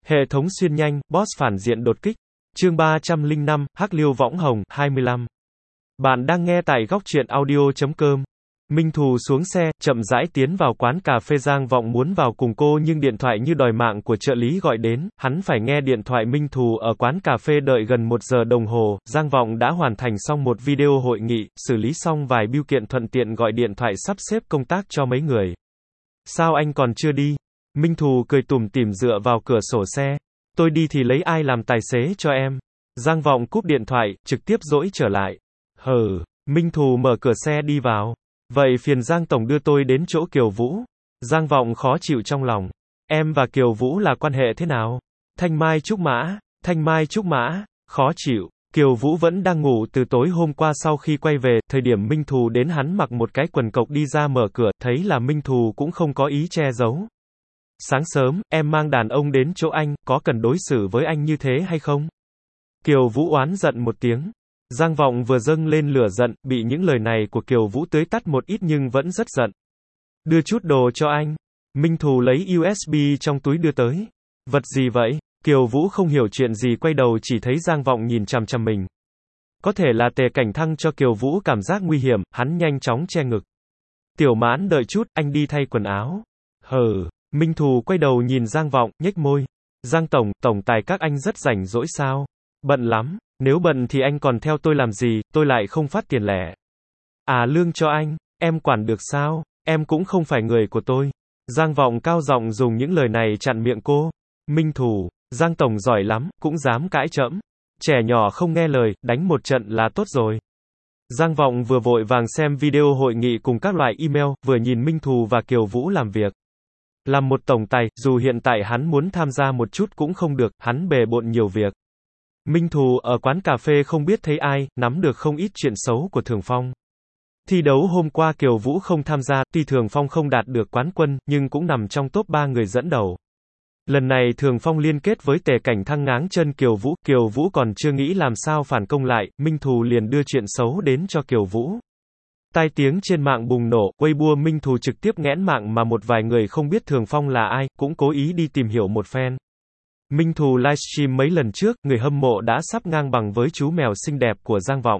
Hệ thống xuyên nhanh, boss phản diện đột kích. Chương 305, Hắc Liêu Võng Hồng, 25. Bạn đang nghe tại góc truyện audio.com. Minh Thù xuống xe, chậm rãi tiến vào quán cà phê. Giang Vọng muốn vào cùng cô nhưng điện thoại như đòi mạng của trợ lý gọi đến, hắn phải nghe điện thoại. Minh Thù ở quán cà phê đợi gần 1 giờ đồng hồ, Giang Vọng đã hoàn thành xong một video hội nghị, xử lý xong vài bưu kiện thuận tiện gọi điện thoại sắp xếp công tác cho mấy người. Sao anh còn chưa đi? Minh Thù cười tủm tỉm dựa vào cửa sổ xe. Tôi đi thì lấy ai làm tài xế cho em? Giang Vọng cúp điện thoại, trực tiếp dỗi trở lại. Minh Thù mở cửa xe đi vào. Vậy phiền Giang Tổng đưa tôi đến chỗ Kiều Vũ. Giang Vọng khó chịu trong lòng. Em và Kiều Vũ là quan hệ thế nào? Thanh Mai Trúc Mã, khó chịu. Kiều Vũ vẫn đang ngủ từ tối hôm qua. Sau khi quay về, thời điểm Minh Thù đến hắn mặc một cái quần cộc đi ra mở cửa, thấy là Minh Thù cũng không có ý che giấu. Sáng sớm, em mang đàn ông đến chỗ anh, có cần đối xử với anh như thế hay không? Kiều Vũ oán giận một tiếng. Giang Vọng vừa dâng lên lửa giận, bị những lời này của Kiều Vũ tưới tắt một ít nhưng vẫn rất giận. Đưa chút đồ cho anh. Minh Thù lấy USB trong túi đưa tới. Vật gì vậy? Kiều Vũ không hiểu chuyện gì, quay đầu chỉ thấy Giang Vọng nhìn chằm chằm mình. Có thể là Tề Cảnh Thăng cho Kiều Vũ cảm giác nguy hiểm, hắn nhanh chóng che ngực. Tiểu Mãn đợi chút, anh đi thay quần áo. Minh Thù quay đầu nhìn Giang Vọng, nhếch môi. Giang Tổng, tổng tài các anh rất rảnh rỗi sao? Bận lắm, nếu bận thì anh còn theo tôi làm gì, tôi lại không phát tiền lẻ. À, lương cho anh, em quản được sao? Em cũng không phải người của tôi. Giang Vọng cao giọng dùng những lời này chặn miệng cô. Minh Thù, Giang Tổng giỏi lắm, cũng dám cãi trẫm. Trẻ nhỏ không nghe lời, đánh một trận là tốt rồi. Giang Vọng vừa vội vàng xem video hội nghị cùng các loại email, vừa nhìn Minh Thù và Kiều Vũ làm việc. Làm một tổng tài, dù hiện tại hắn muốn tham gia một chút cũng không được, hắn bề bộn nhiều việc. Minh Thù ở quán cà phê không biết thấy ai, nắm được không ít chuyện xấu của Thường Phong. Thi đấu hôm qua Kiều Vũ không tham gia, tuy Thường Phong không đạt được quán quân, nhưng cũng nằm trong top 3 người dẫn đầu. Lần này Thường Phong liên kết với Tề Cảnh Thăng ngáng chân Kiều Vũ còn chưa nghĩ làm sao phản công lại, Minh Thù liền đưa chuyện xấu đến cho Kiều Vũ. Tai tiếng trên mạng bùng nổ, Weibo Minh Thù trực tiếp nghẽn mạng mà một vài người không biết Thường Phong là ai, cũng cố ý đi tìm hiểu một phen. Minh Thù livestream mấy lần trước, người hâm mộ đã sắp ngang bằng với chú mèo xinh đẹp của Giang Vọng.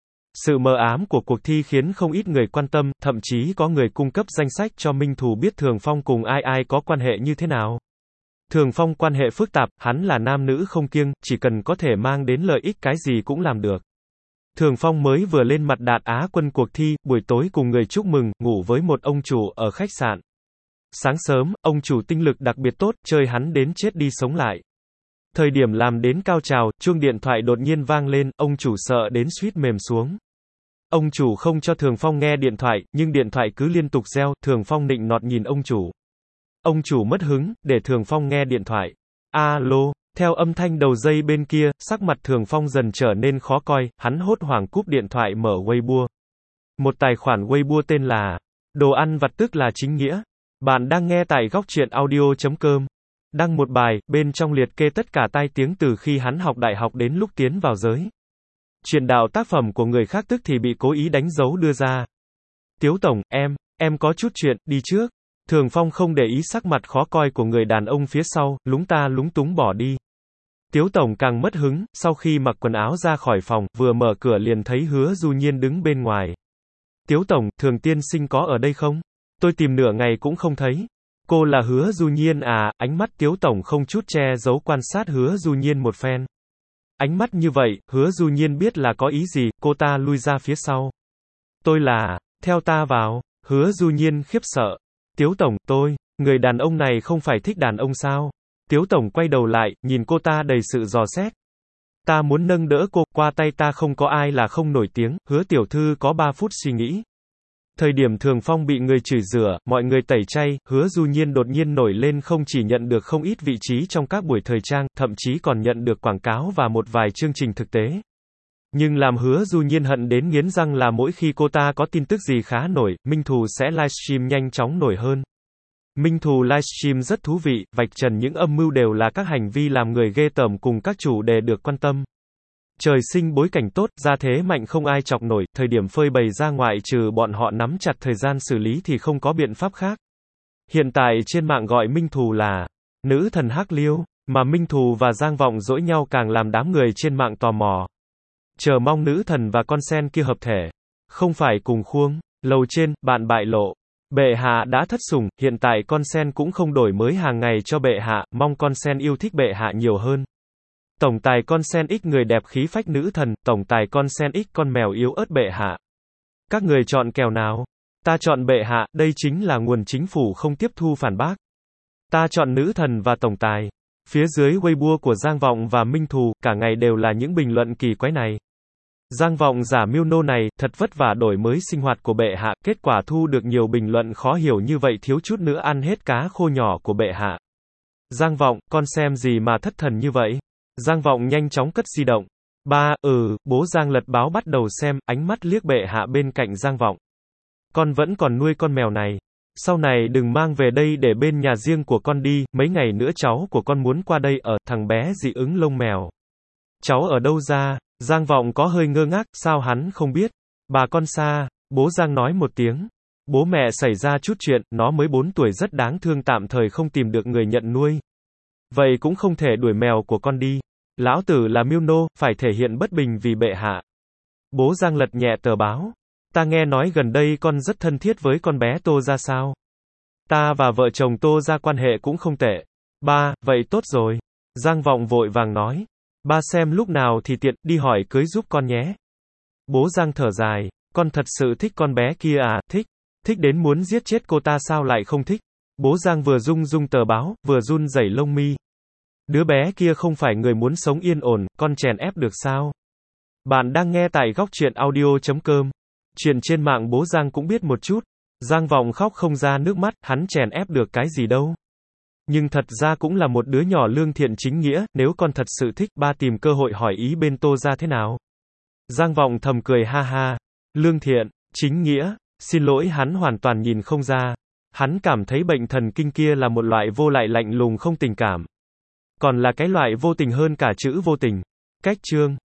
Sự mờ ám của cuộc thi khiến không ít người quan tâm, thậm chí có người cung cấp danh sách cho Minh Thù biết Thường Phong cùng ai có quan hệ như thế nào. Thường Phong quan hệ phức tạp, hắn là nam nữ không kiêng, chỉ cần có thể mang đến lợi ích cái gì cũng làm được. Thường Phong mới vừa lên mặt đạt Á quân cuộc thi, buổi tối cùng người chúc mừng, ngủ với một ông chủ ở khách sạn. Sáng sớm, ông chủ tinh lực đặc biệt tốt, chơi hắn đến chết đi sống lại. Thời điểm làm đến cao trào, chuông điện thoại đột nhiên vang lên, ông chủ sợ đến suýt mềm xuống. Ông chủ không cho Thường Phong nghe điện thoại, nhưng điện thoại cứ liên tục reo, Thường Phong nịnh nọt nhìn ông chủ. Ông chủ mất hứng, để Thường Phong nghe điện thoại. Alo, theo âm thanh đầu dây bên kia, sắc mặt Thường Phong dần trở nên khó coi, hắn hốt hoảng cúp điện thoại mở Weibo. Một tài khoản Weibo tên là Đồ ăn vặt tức là chính nghĩa. Bạn đang nghe tại góc truyện audio.com. Đăng một bài, bên trong liệt kê tất cả tai tiếng từ khi hắn học đại học đến lúc tiến vào giới. Truyền đạo tác phẩm của người khác tức thì bị cố ý đánh dấu đưa ra. Tiếu Tổng, em có chút chuyện, đi trước. Thường Phong không để ý sắc mặt khó coi của người đàn ông phía sau, lúng ta lúng túng bỏ đi. Tiếu Tổng càng mất hứng, sau khi mặc quần áo ra khỏi phòng, vừa mở cửa liền thấy Hứa Du Nhiên đứng bên ngoài. Tiếu Tổng, Thường tiên sinh có ở đây không? Tôi tìm nửa ngày cũng không thấy. Cô là Hứa Du Nhiên à? Ánh mắt Tiếu Tổng không chút che giấu quan sát Hứa Du Nhiên một phen. Ánh mắt như vậy, Hứa Du Nhiên biết là có ý gì, cô ta lui ra phía sau. Tôi là, theo ta vào. Hứa Du Nhiên khiếp sợ. Tiếu Tổng, người đàn ông này không phải thích đàn ông sao? Tiếu Tổng quay đầu lại, nhìn cô ta đầy sự dò xét. Ta muốn nâng đỡ cô, qua tay ta không có ai là không nổi tiếng. Hứa tiểu thư có 3 phút suy nghĩ. Thời điểm Thường Phong bị người chửi rủa, mọi người tẩy chay, Hứa Du Nhiên đột nhiên nổi lên, không chỉ nhận được không ít vị trí trong các buổi thời trang, thậm chí còn nhận được quảng cáo và một vài chương trình thực tế. Nhưng làm Hứa Du Nhiên hận đến nghiến răng là mỗi khi cô ta có tin tức gì khá nổi, Minh Thù sẽ livestream nhanh chóng nổi hơn. Minh Thù livestream rất thú vị, vạch trần những âm mưu đều là các hành vi làm người ghê tởm cùng các chủ đề được quan tâm. Trời sinh bối cảnh tốt, gia thế mạnh không ai chọc nổi, thời điểm phơi bày ra ngoại trừ bọn họ nắm chặt thời gian xử lý thì không có biện pháp khác. Hiện tại trên mạng gọi Minh Thù là nữ thần Hắc Liêu. Mà Minh Thù và Giang Vọng dỗi nhau càng làm đám người trên mạng tò mò. Chờ mong nữ thần và con sen kia hợp thể. Không phải cùng khuôn. Lầu trên, bạn bại lộ. Bệ hạ đã thất sủng, hiện tại con sen cũng không đổi mới hàng ngày cho bệ hạ, mong con sen yêu thích bệ hạ nhiều hơn. Tổng tài con sen ích người đẹp khí phách nữ thần, tổng tài con sen ích con mèo yếu ớt bệ hạ. Các người chọn kèo nào? Ta chọn bệ hạ, đây chính là nguồn chính phủ không tiếp thu phản bác. Ta chọn nữ thần và tổng tài. Phía dưới Weibo của Giang Vọng và Minh Thù, cả ngày đều là những bình luận kỳ quái này. Giang Vọng giả mưu nô này, thật vất vả đổi mới sinh hoạt của bệ hạ, kết quả thu được nhiều bình luận khó hiểu như vậy thiếu chút nữa ăn hết cá khô nhỏ của bệ hạ. Giang Vọng, con xem gì mà thất thần như vậy? Giang Vọng nhanh chóng cất di động. Bố Giang lật báo bắt đầu xem, ánh mắt liếc bệ hạ bên cạnh Giang Vọng. Con vẫn còn nuôi con mèo này. Sau này đừng mang về đây để bên nhà riêng của con đi, mấy ngày nữa cháu của con muốn qua đây ở, thằng bé dị ứng lông mèo. Cháu ở đâu ra? Giang Vọng có hơi ngơ ngác, sao hắn không biết? Bà con xa, bố Giang nói một tiếng. Bố mẹ xảy ra chút chuyện, nó mới 4 tuổi rất đáng thương tạm thời không tìm được người nhận nuôi. Vậy cũng không thể đuổi mèo của con đi. Lão tử là mưu nô, phải thể hiện bất bình vì bệ hạ. Bố Giang lật nhẹ tờ báo. Ta nghe nói gần đây con rất thân thiết với con bé Tô ra sao? Ta và vợ chồng Tô ra quan hệ cũng không tệ. Ba, vậy tốt rồi. Giang Vọng vội vàng nói. Ba xem lúc nào thì tiện, đi hỏi cưới giúp con nhé. Bố Giang thở dài. Con thật sự thích con bé kia à? Thích. Thích đến muốn giết chết cô ta sao lại không thích? Bố Giang vừa rung rung tờ báo, vừa run rẩy lông mi. Đứa bé kia không phải người muốn sống yên ổn, con chèn ép được sao? Bạn đang nghe tại góc truyện audio.com. Chuyện trên mạng bố Giang cũng biết một chút. Giang Vọng khóc không ra nước mắt, hắn chèn ép được cái gì đâu. Nhưng thật ra cũng là một đứa nhỏ lương thiện chính nghĩa, nếu con thật sự thích, ba tìm cơ hội hỏi ý bên Tô ra thế nào. Giang Vọng thầm cười ha ha. Lương thiện, chính nghĩa, xin lỗi hắn hoàn toàn nhìn không ra. Hắn cảm thấy bệnh thần kinh kia là một loại vô lại lạnh lùng không tình cảm. Còn là cái loại vô tình hơn cả chữ vô tình. Cách chương